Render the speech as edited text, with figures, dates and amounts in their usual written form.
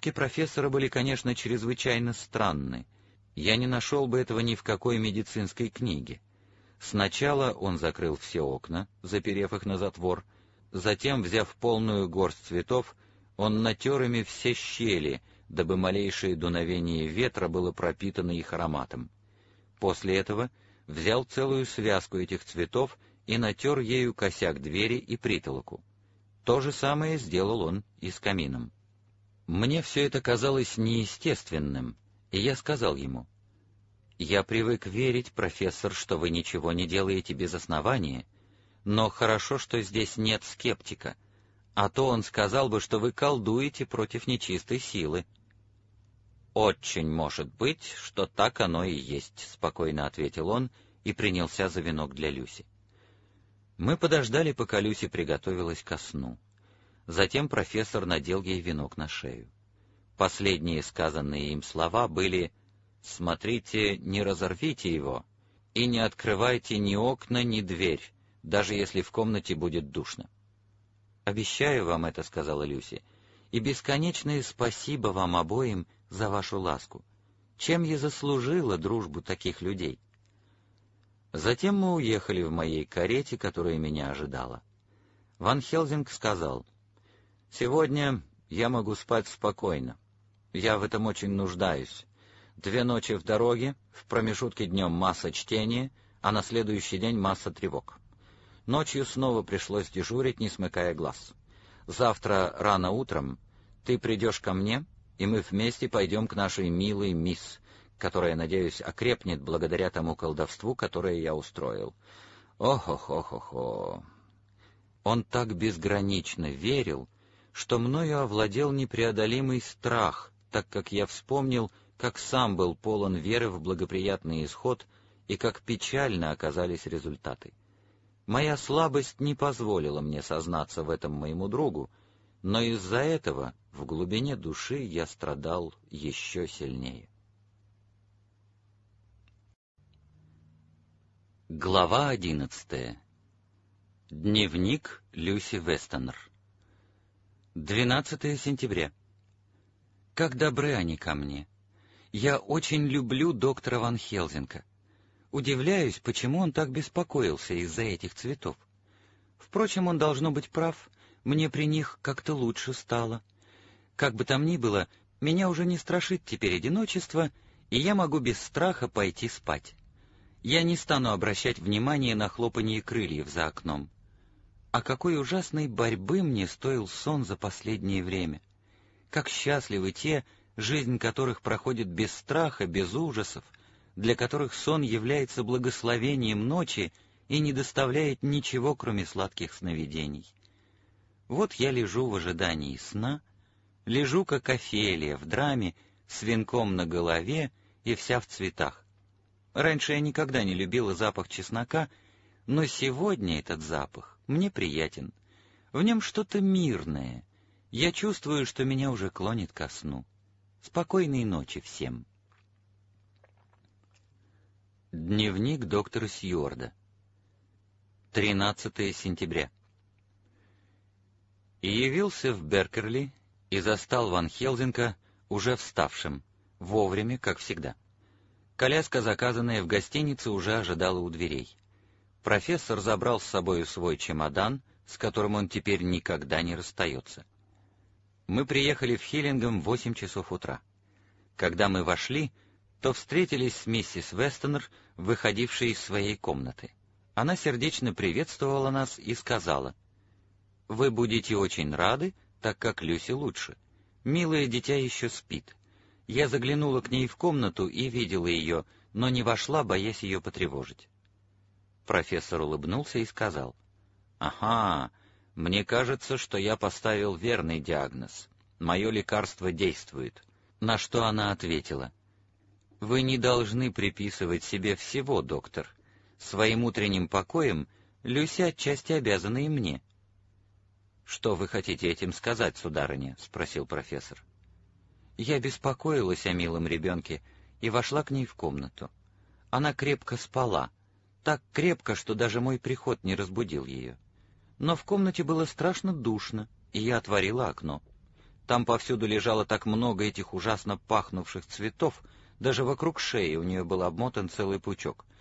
Поступки профессора были, конечно, чрезвычайно странны. Я не нашел бы этого ни в какой медицинской книге. Сначала он закрыл все окна, заперев их на затвор, затем, взяв полную горсть цветов, он натер ими все щели, дабы малейшее дуновение ветра было пропитано их ароматом. После этого взял целую связку этих цветов и натер ею косяк двери и притолоку. То же самое сделал он и с камином. Мне все это казалось неестественным, и я сказал ему: «Я привык верить, профессор, что вы ничего не делаете без основания, но хорошо, что здесь нет скептика, а то он сказал бы, что вы колдуете против нечистой силы». «Очень может быть, что так оно и есть», — спокойно ответил он и принялся за венок для Люси. Мы подождали, пока Люси приготовилась ко сну. Затем профессор надел ей венок на шею. Последние сказанные им слова были: «Смотрите, не разорвите его, и не открывайте ни окна, ни дверь, даже если в комнате будет душно». «Обещаю вам это», — сказала Люси, — «и бесконечное спасибо вам обоим за вашу ласку. Чем я заслужила дружбу таких людей?» Затем мы уехали в моей карете, которая меня ожидала. Ван Хелсинг сказал: «Сегодня я могу спать спокойно. Я в этом очень нуждаюсь. 2 ночи в дороге, в промежутке днем масса чтения, а на следующий день масса тревог. Ночью снова пришлось дежурить, не смыкая глаз. Завтра рано утром ты придешь ко мне, и мы вместе пойдем к нашей милой мисс, которая, надеюсь, окрепнет благодаря тому колдовству, которое я устроил. Ох-ох-ох-ох-ох». Он так безгранично верил, что мною овладел непреодолимый страх, так как я вспомнил, как сам был полон веры в благоприятный исход и как печально оказались результаты. Моя слабость не позволила мне сознаться в этом моему другу, но из-за этого в глубине души я страдал еще сильнее. Глава 11. Дневник Люси Вестонер. 12 сентября. Как добры они ко мне. Я очень люблю доктора Ван Хелсинга. Удивляюсь, почему он так беспокоился из-за этих цветов. Впрочем, он должно быть прав, мне при них как-то лучше стало. Как бы там ни было, меня уже не страшит теперь одиночество, и я могу без страха пойти спать. Я не стану обращать внимания на хлопанье крыльев за окном. А какой ужасной борьбы мне стоил сон за последнее время! Как счастливы те, жизнь которых проходит без страха, без ужасов, для которых сон является благословением ночи и не доставляет ничего, кроме сладких сновидений. Вот я лежу в ожидании сна, лежу, как Офелия в драме, с венком на голове и вся в цветах. Раньше я никогда не любила запах чеснока, но сегодня этот запах мне приятен. В нем что-то мирное. Я чувствую, что меня уже клонит ко сну. Спокойной ночи всем. Дневник доктора Сьюарда. 13 сентября. И явился в Беркерли и застал Ван Хелсинга уже вставшим, вовремя, как всегда. Коляска, заказанная в гостинице, уже ожидала у дверей. Профессор забрал с собой свой чемодан, с которым он теперь никогда не расстается. Мы приехали в Хиллингем в 8 часов утра. Когда мы вошли, то встретились с миссис Вестонер, выходившей из своей комнаты. Она сердечно приветствовала нас и сказала: «Вы будете очень рады, так как Люси лучше. Милое дитя еще спит. Я заглянула к ней в комнату и видела ее, но не вошла, боясь ее потревожить». Профессор улыбнулся и сказал: «Ага, мне кажется, что я поставил верный диагноз. Мое лекарство действует». На что она ответила: «Вы не должны приписывать себе всего, доктор. Своим утренним покоем Люси отчасти обязана и мне». «Что вы хотите этим сказать, сударыня?» — спросил профессор. Я беспокоилась о милом ребенке и вошла к ней в комнату. Она крепко спала, так крепко, что даже мой приход не разбудил ее. Но в комнате было страшно душно, и я отворила окно. Там повсюду лежало так много этих ужасно пахнувших цветов, даже вокруг шеи у нее был обмотан целый пучок.